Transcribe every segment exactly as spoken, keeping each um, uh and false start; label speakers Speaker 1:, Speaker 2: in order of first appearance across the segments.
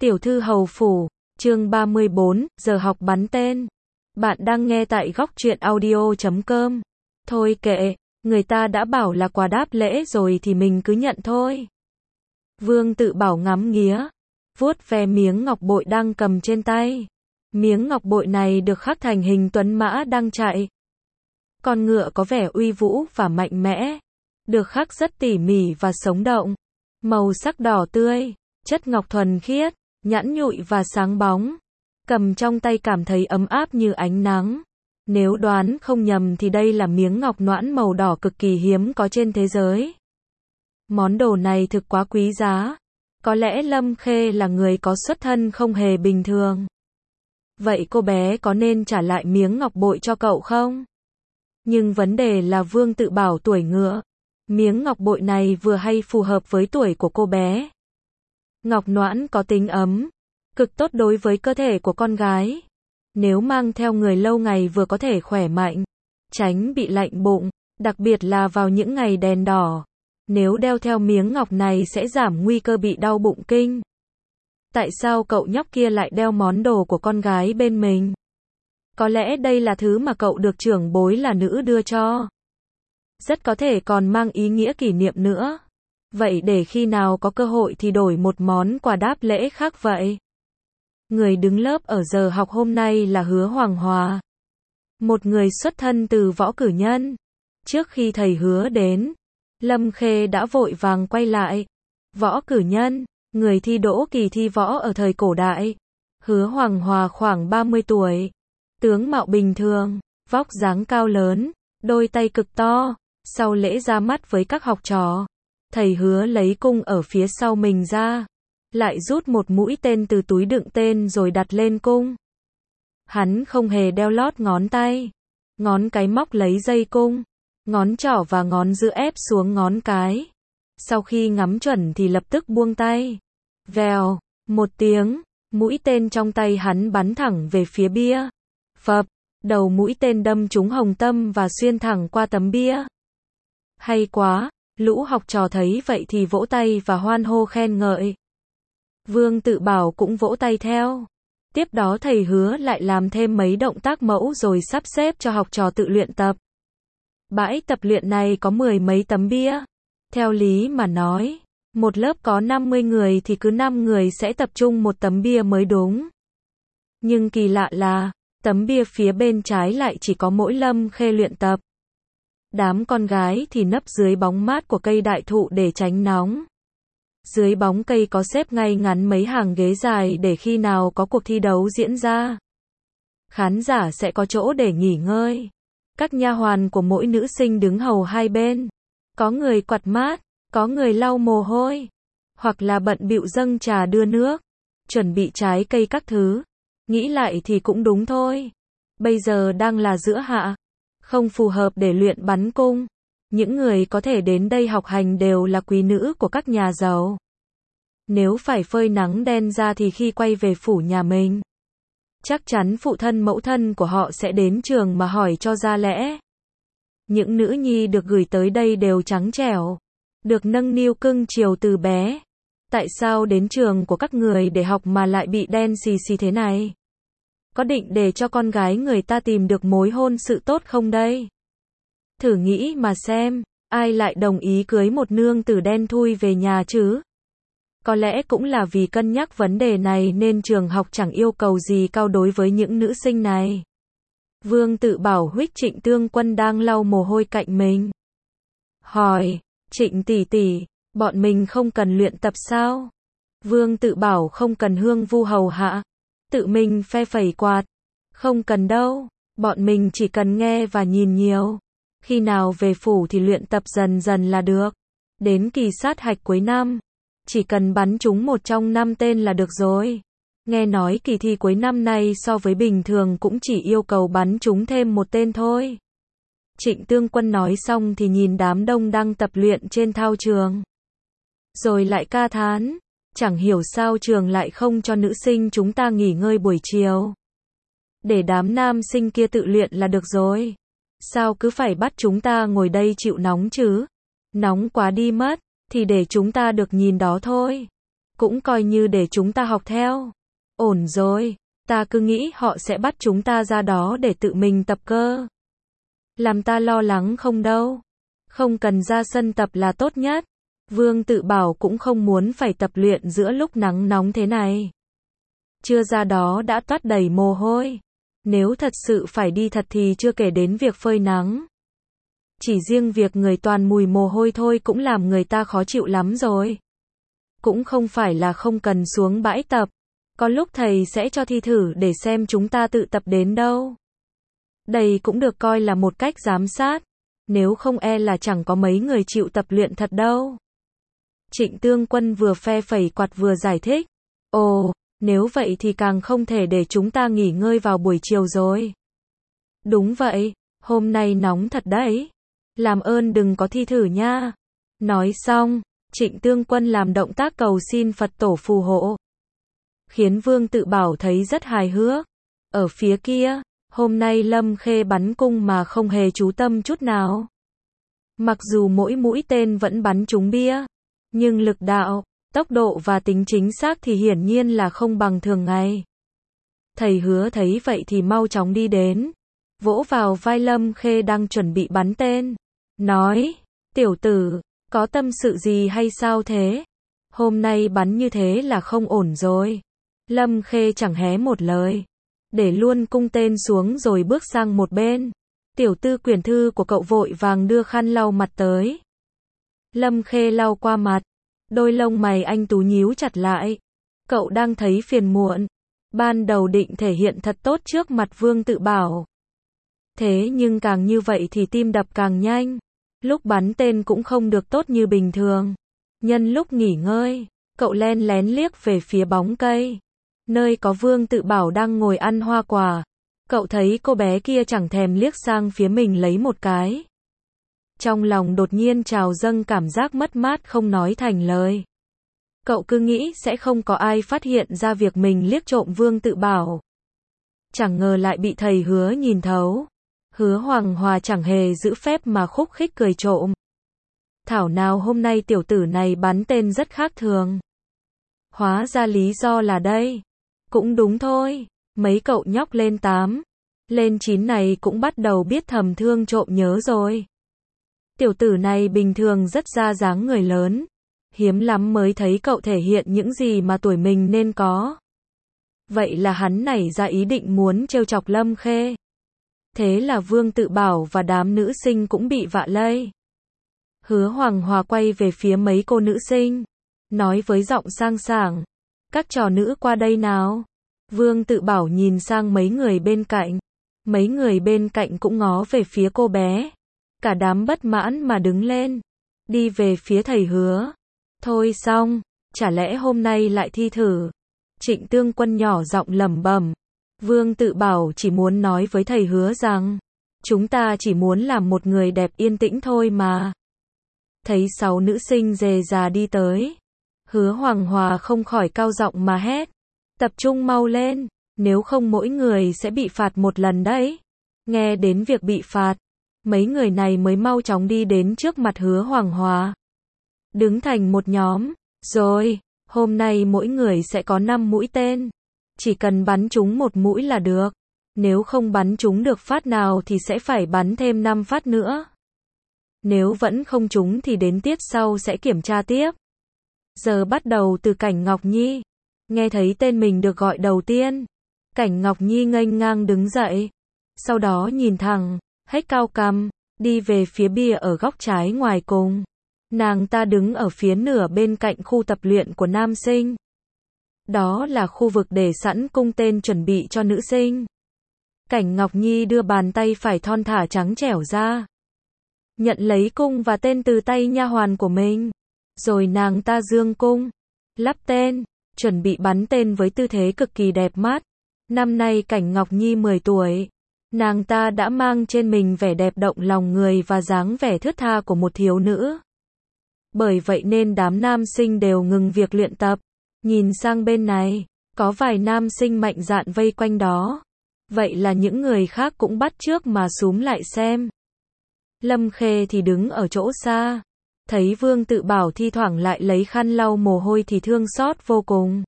Speaker 1: Tiểu thư hầu phủ, chương ba mươi bốn, giờ học bắn tên. Bạn đang nghe tại góc truyện audio chấm com. Thôi kệ, người ta đã bảo là quà đáp lễ rồi thì mình cứ nhận thôi. Vương Tự Bảo ngắm nghía, vuốt ve miếng ngọc bội đang cầm trên tay. Miếng ngọc bội này được khắc thành hình tuấn mã đang chạy. Con ngựa có vẻ uy vũ và mạnh mẽ, được khắc rất tỉ mỉ và sống động. Màu sắc đỏ tươi, chất ngọc thuần khiết, nhẵn nhụi và sáng bóng. Cầm trong tay cảm thấy ấm áp như ánh nắng. Nếu đoán không nhầm thì đây là miếng ngọc noãn màu đỏ cực kỳ hiếm có trên thế giới. Món đồ này thực quá quý giá. Có lẽ Lâm Khê là người có xuất thân không hề bình thường. Vậy cô bé có nên trả lại miếng ngọc bội cho cậu không? Nhưng vấn đề là Vương Tự Bảo tuổi ngựa. Miếng ngọc bội này vừa hay phù hợp với tuổi của cô bé. Ngọc noãn có tính ấm, cực tốt đối với cơ thể của con gái. Nếu mang theo người lâu ngày vừa có thể khỏe mạnh, tránh bị lạnh bụng, đặc biệt là vào những ngày đèn đỏ. Nếu đeo theo miếng ngọc này sẽ giảm nguy cơ bị đau bụng kinh. Tại sao cậu nhóc kia lại đeo món đồ của con gái bên mình? Có lẽ đây là thứ mà cậu được trưởng bối là nữ đưa cho. Rất có thể còn mang ý nghĩa kỷ niệm nữa. Vậy để khi nào có cơ hội thì đổi một món quà đáp lễ khác vậy. Người đứng lớp ở giờ học hôm nay là Hứa Hoàng Hòa. Một người xuất thân từ võ cử nhân. Trước khi thầy Hứa đến, Lâm Khê đã vội vàng quay lại. Võ cử nhân, người thi đỗ kỳ thi võ ở thời cổ đại. Hứa Hoàng Hòa khoảng ba mươi tuổi. Tướng mạo bình thường, vóc dáng cao lớn, đôi tay cực to. Sau lễ ra mắt với các học trò, thầy Hứa lấy cung ở phía sau mình ra, lại rút một mũi tên từ túi đựng tên rồi đặt lên cung. Hắn không hề đeo lót ngón tay. Ngón cái móc lấy dây cung, ngón trỏ và ngón giữa ép xuống ngón cái. Sau khi ngắm chuẩn thì lập tức buông tay. Vèo, một tiếng, mũi tên trong tay hắn bắn thẳng về phía bia. Phập, đầu mũi tên đâm trúng hồng tâm và xuyên thẳng qua tấm bia. Hay quá, lũ học trò thấy vậy thì vỗ tay và hoan hô khen ngợi. Vương Tự Bảo cũng vỗ tay theo. Tiếp đó thầy Hứa lại làm thêm mấy động tác mẫu rồi sắp xếp cho học trò tự luyện tập. Bãi tập luyện này có mười mấy tấm bia. Theo lý mà nói, một lớp có năm mươi người thì cứ năm người sẽ tập trung một tấm bia mới đúng. Nhưng kỳ lạ là, tấm bia phía bên trái lại chỉ có mỗi Lâm Khê luyện tập. Đám con gái thì nấp dưới bóng mát của cây đại thụ để tránh nóng. Dưới bóng cây có xếp ngay ngắn mấy hàng ghế dài để khi nào có cuộc thi đấu diễn ra, khán giả sẽ có chỗ để nghỉ ngơi. Các nha hoàn của mỗi nữ sinh đứng hầu hai bên. Có người quạt mát, có người lau mồ hôi, hoặc là bận bịu dâng trà đưa nước, chuẩn bị trái cây các thứ. Nghĩ lại thì cũng đúng thôi. Bây giờ đang là giữa hạ, không phù hợp để luyện bắn cung. Những người có thể đến đây học hành đều là quý nữ của các nhà giàu. Nếu phải phơi nắng đen ra thì khi quay về phủ nhà mình, chắc chắn phụ thân mẫu thân của họ sẽ đến trường mà hỏi cho ra lẽ. Những nữ nhi được gửi tới đây đều trắng trẻo, được nâng niu cưng chiều từ bé. Tại sao đến trường của các người để học mà lại bị đen xì xì thế này? Có định để cho con gái người ta tìm được mối hôn sự tốt không đây? Thử nghĩ mà xem, ai lại đồng ý cưới một nương tử đen thui về nhà chứ? Có lẽ cũng là vì cân nhắc vấn đề này nên trường học chẳng yêu cầu gì cao đối với những nữ sinh này. Vương Tự Bảo huých Trịnh Tương Quân đang lau mồ hôi cạnh mình. Hỏi, Trịnh tỷ tỷ, bọn mình không cần luyện tập sao? Vương Tự Bảo không cần hương vu hầu hạ, tự mình phe phẩy quạt. Không cần đâu, bọn mình chỉ cần nghe và nhìn nhiều. Khi nào về phủ thì luyện tập dần dần là được. Đến kỳ sát hạch cuối năm, chỉ cần bắn trúng một trong năm tên là được rồi. Nghe nói kỳ thi cuối năm nay so với bình thường cũng chỉ yêu cầu bắn trúng thêm một tên thôi. Trịnh Tương Quân nói xong thì nhìn đám đông đang tập luyện trên thao trường. Rồi lại ca thán, chẳng hiểu sao trường lại không cho nữ sinh chúng ta nghỉ ngơi buổi chiều. Để đám nam sinh kia tự luyện là được rồi. Sao cứ phải bắt chúng ta ngồi đây chịu nóng chứ? Nóng quá đi mất, thì để chúng ta được nhìn đó thôi. cũng coi như để chúng ta học theo. Ổn rồi, ta cứ nghĩ họ sẽ bắt chúng ta ra đó để tự mình tập cơ. Làm ta lo lắng không đâu. Không cần ra sân tập là tốt nhất. Vương Tự Bảo cũng không muốn phải tập luyện giữa lúc nắng nóng thế này. Chưa ra đó đã toát đầy mồ hôi. Nếu thật sự phải đi thật thì chưa kể đến việc phơi nắng. Chỉ riêng việc người toàn mùi mồ hôi thôi cũng làm người ta khó chịu lắm rồi. Cũng không phải là không cần xuống bãi tập. Có lúc thầy sẽ cho thi thử để xem chúng ta tự tập đến đâu. Đây cũng được coi là một cách giám sát. Nếu không e là chẳng có mấy người chịu tập luyện thật đâu. Trịnh Tương Quân vừa phe phẩy quạt vừa giải thích. Ồ, nếu vậy thì càng không thể để chúng ta nghỉ ngơi vào buổi chiều rồi. Đúng vậy, hôm nay nóng thật đấy. Làm ơn đừng có thi thử nha. Nói xong, Trịnh Tương Quân làm động tác cầu xin Phật tổ phù hộ. Khiến Vương Tự Bảo thấy rất hài hước. Ở phía kia, hôm nay Lâm Khê bắn cung mà không hề chú tâm chút nào. Mặc dù mỗi mũi tên vẫn bắn trúng bia, nhưng lực đạo, tốc độ và tính chính xác thì hiển nhiên là không bằng thường ngày. Thầy Hứa thấy vậy thì mau chóng đi đến, vỗ vào vai Lâm Khê đang chuẩn bị bắn tên, nói, tiểu tử, có tâm sự gì hay sao thế? Hôm nay bắn như thế là không ổn rồi. Lâm Khê chẳng hé một lời, để luôn cung tên xuống rồi bước sang một bên. Tiểu Tư quyển thư của cậu vội vàng đưa khăn lau mặt tới. Lâm Khê lau qua mặt, đôi lông mày anh tú nhíu chặt lại. Cậu đang thấy phiền muộn. Ban đầu định thể hiện thật tốt trước mặt Vương Tự Bảo. Thế nhưng càng như vậy thì tim đập càng nhanh. Lúc bắn tên cũng không được tốt như bình thường. Nhân lúc nghỉ ngơi, cậu len lén liếc về phía bóng cây, nơi có Vương Tự Bảo đang ngồi ăn hoa quả. Cậu thấy cô bé kia chẳng thèm liếc sang phía mình lấy một cái. Trong lòng đột nhiên trào dâng cảm giác mất mát không nói thành lời. Cậu cứ nghĩ sẽ không có ai phát hiện ra việc mình liếc trộm Vương Tự Bảo. Chẳng ngờ lại bị thầy Hứa nhìn thấu. Hứa Hoàng Hòa chẳng hề giữ phép mà khúc khích cười trộm. Thảo nào hôm nay tiểu tử này bắn tên rất khác thường. Hóa ra lý do là đây. Cũng đúng thôi, mấy cậu nhóc lên tám, lên chín này cũng bắt đầu biết thầm thương trộm nhớ rồi. Tiểu tử này bình thường rất ra dáng người lớn, hiếm lắm mới thấy cậu thể hiện những gì mà tuổi mình nên có. Vậy là hắn nảy ra ý định muốn trêu chọc Lâm Khê. Thế là Vương Tự Bảo và đám nữ sinh cũng bị vạ lây. Hứa Hoàng Hòa quay về phía mấy cô nữ sinh, nói với giọng sang sảng, các trò nữ qua đây nào. Vương Tự Bảo nhìn sang mấy người bên cạnh, mấy người bên cạnh cũng ngó về phía cô bé. Cả đám bất mãn mà đứng lên, đi về phía thầy Hứa. Thôi xong, chả lẽ hôm nay lại thi thử? Trịnh Tương Quân nhỏ giọng lẩm bẩm. Vương Tự Bảo chỉ muốn nói với thầy Hứa rằng, chúng ta chỉ muốn làm một người đẹp yên tĩnh thôi mà. Thấy sáu nữ sinh rề rà đi tới, Hứa Hoàng Hòa không khỏi cao giọng mà hét, tập trung mau lên, nếu không mỗi người sẽ bị phạt một lần đấy. Nghe đến việc bị phạt, mấy người này mới mau chóng đi đến trước mặt Hứa Hoàng Hòa, đứng thành một nhóm. Rồi, hôm nay mỗi người sẽ có năm mũi tên, chỉ cần bắn trúng một mũi là được. Nếu không bắn trúng được phát nào thì sẽ phải bắn thêm năm phát nữa. Nếu vẫn không trúng thì đến tiết sau sẽ kiểm tra tiếp. Giờ bắt đầu từ Cảnh Ngọc Nhi. Nghe thấy tên mình được gọi đầu tiên, Cảnh Ngọc Nhi nghênh ngang đứng dậy, sau đó nhìn thẳng, hếch cao cằm, đi về phía bia ở góc trái ngoài cùng. Nàng ta đứng ở phía nửa bên cạnh khu tập luyện của nam sinh. Đó là khu vực để sẵn cung tên chuẩn bị cho nữ sinh. Cảnh Ngọc Nhi đưa bàn tay phải thon thả trắng trẻo ra, nhận lấy cung và tên từ tay nha hoàn của mình. Rồi nàng ta giương cung, lắp tên, chuẩn bị bắn tên với tư thế cực kỳ đẹp mắt. Năm nay Cảnh Ngọc Nhi mười tuổi. Nàng ta đã mang trên mình vẻ đẹp động lòng người và dáng vẻ thướt tha của một thiếu nữ. Bởi vậy nên đám nam sinh đều ngừng việc luyện tập. Nhìn sang bên này, có vài nam sinh mạnh dạn vây quanh đó. Vậy là những người khác cũng bắt chước mà xúm lại xem. Lâm Khê thì đứng ở chỗ xa, Thấy Vương Tự Bảo thi thoảng lại lấy khăn lau mồ hôi thì thương xót vô cùng.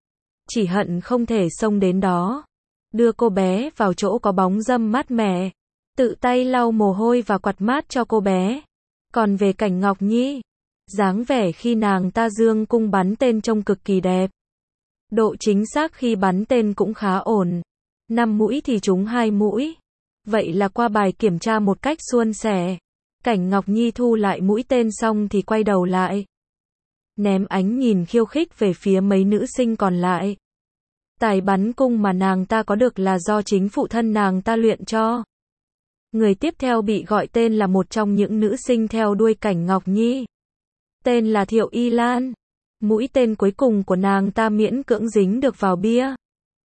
Speaker 1: Chỉ hận không thể xông đến đó, đưa cô bé vào chỗ có bóng râm mát mẻ, tự tay lau mồ hôi và quạt mát cho cô bé. Còn về Cảnh Ngọc Nhi, dáng vẻ khi nàng ta dương cung bắn tên trông cực kỳ đẹp. Độ chính xác khi bắn tên cũng khá ổn. Năm mũi thì trúng hai mũi. Vậy là qua bài kiểm tra một cách suôn sẻ. Cảnh Ngọc Nhi thu lại mũi tên xong thì quay đầu lại, ném ánh nhìn khiêu khích về phía mấy nữ sinh còn lại. Tài bắn cung mà nàng ta có được là do chính phụ thân nàng ta luyện cho. Người tiếp theo bị gọi tên là một trong những nữ sinh theo đuôi Cảnh Ngọc Nhi. Tên là Thiệu Y Lan. Mũi tên cuối cùng của nàng ta miễn cưỡng dính được vào bia,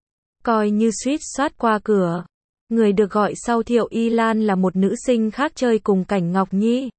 Speaker 1: coi như suýt soát qua cửa. Người được gọi sau Thiệu Y Lan là một nữ sinh khác chơi cùng Cảnh Ngọc Nhi.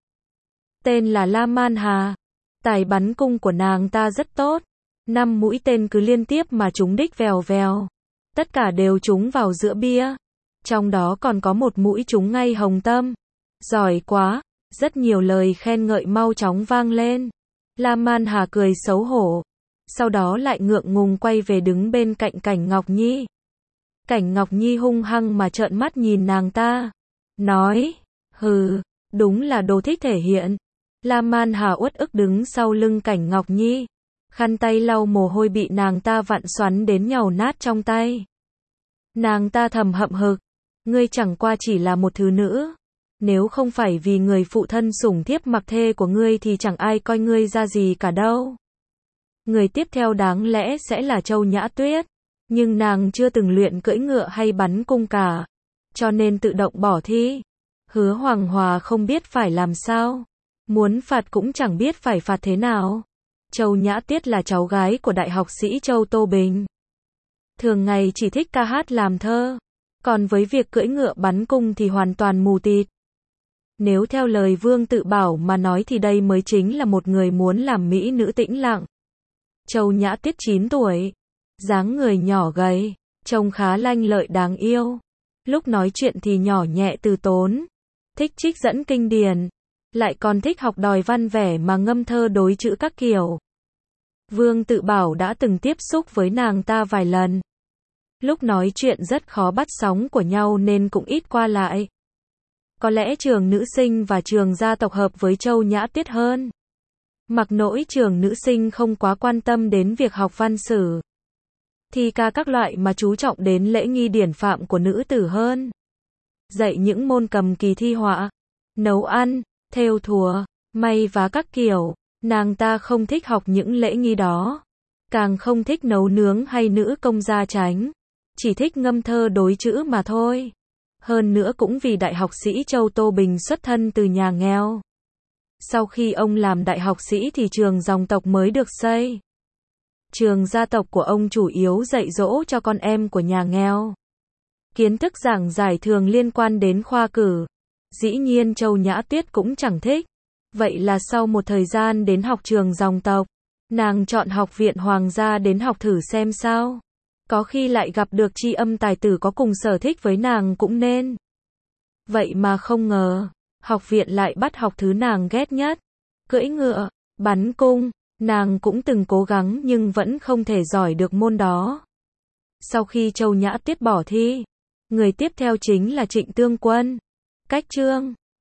Speaker 1: Tên là La Man Hà. Tài bắn cung của nàng ta rất tốt. Năm mũi tên cứ liên tiếp mà trúng đích vèo vèo. Tất cả đều trúng vào giữa bia. Trong đó còn có một mũi trúng ngay hồng tâm. Giỏi quá. Rất nhiều lời khen ngợi mau chóng vang lên. La Man Hà cười xấu hổ. Sau đó lại ngượng ngùng quay về đứng bên cạnh Cảnh Ngọc Nhi. Cảnh Ngọc Nhi hung hăng mà trợn mắt nhìn nàng ta. Nói, hừ, đúng là đồ thích thể hiện. La Man Hà uất ức đứng sau lưng Cảnh Ngọc Nhi. Khăn tay lau mồ hôi bị nàng ta vặn xoắn đến nhàu nát trong tay. Nàng ta thầm hậm hực. Ngươi chẳng qua chỉ là một thứ nữ. Nếu không phải vì người phụ thân sủng thiếp mặc thê của ngươi thì chẳng ai coi ngươi ra gì cả đâu. Người tiếp theo đáng lẽ sẽ là Châu Nhã Tuyết. Nhưng nàng chưa từng luyện cưỡi ngựa hay bắn cung cả. Cho nên tự động bỏ thi. Hứa Hoàng Hòa không biết phải làm sao. Muốn phạt cũng chẳng biết phải phạt thế nào. Châu Nhã Tuyết là cháu gái của đại học sĩ Châu Tô Bình. Thường ngày chỉ thích ca hát làm thơ. Còn với việc cưỡi ngựa bắn cung thì hoàn toàn mù tịt. Nếu theo lời Vương Tự Bảo mà nói thì đây mới chính là một người muốn làm mỹ nữ tĩnh lặng. Châu Nhã Tuyết chín tuổi. Dáng người nhỏ gầy, trông khá lanh lợi đáng yêu. Lúc nói chuyện thì nhỏ nhẹ từ tốn. Thích trích dẫn kinh điển. Lại còn thích học đòi văn vẻ mà ngâm thơ đối chữ các kiểu. Vương Tự Bảo đã từng tiếp xúc với nàng ta vài lần. Lúc nói chuyện rất khó bắt sóng của nhau nên cũng ít qua lại. Có lẽ trường nữ sinh và trường gia tộc hợp với Châu Nhã Tuyết hơn. Mặc nỗi trường nữ sinh không quá quan tâm đến việc học văn sử, thi ca các loại mà chú trọng đến lễ nghi điển phạm của nữ tử hơn. Dạy những môn cầm kỳ thi họa, nấu ăn, thêu thùa, may vá các kiểu. Nàng ta không thích học những lễ nghi đó. Càng không thích nấu nướng hay nữ công gia chánh. Chỉ thích ngâm thơ đối chữ mà thôi. Hơn nữa cũng vì đại học sĩ Châu Tô Bình xuất thân từ nhà nghèo. Sau khi ông làm đại học sĩ thì trường dòng tộc mới được xây. Trường gia tộc của ông chủ yếu dạy dỗ cho con em của nhà nghèo. Kiến thức giảng giải thường liên quan đến khoa cử. Dĩ nhiên Châu Nhã Tuyết cũng chẳng thích. Vậy là sau một thời gian đến học trường dòng tộc, nàng chọn học viện hoàng gia đến học thử xem sao. Có khi lại gặp được tri âm tài tử có cùng sở thích với nàng cũng nên. Vậy mà không ngờ, học viện lại bắt học thứ nàng ghét nhất. Cưỡi ngựa, bắn cung. Nàng cũng từng cố gắng nhưng vẫn không thể giỏi được môn đó. Sau khi Châu Nhã Tuyết bỏ thi, người tiếp theo chính là Trịnh Tương Quân. Cách chương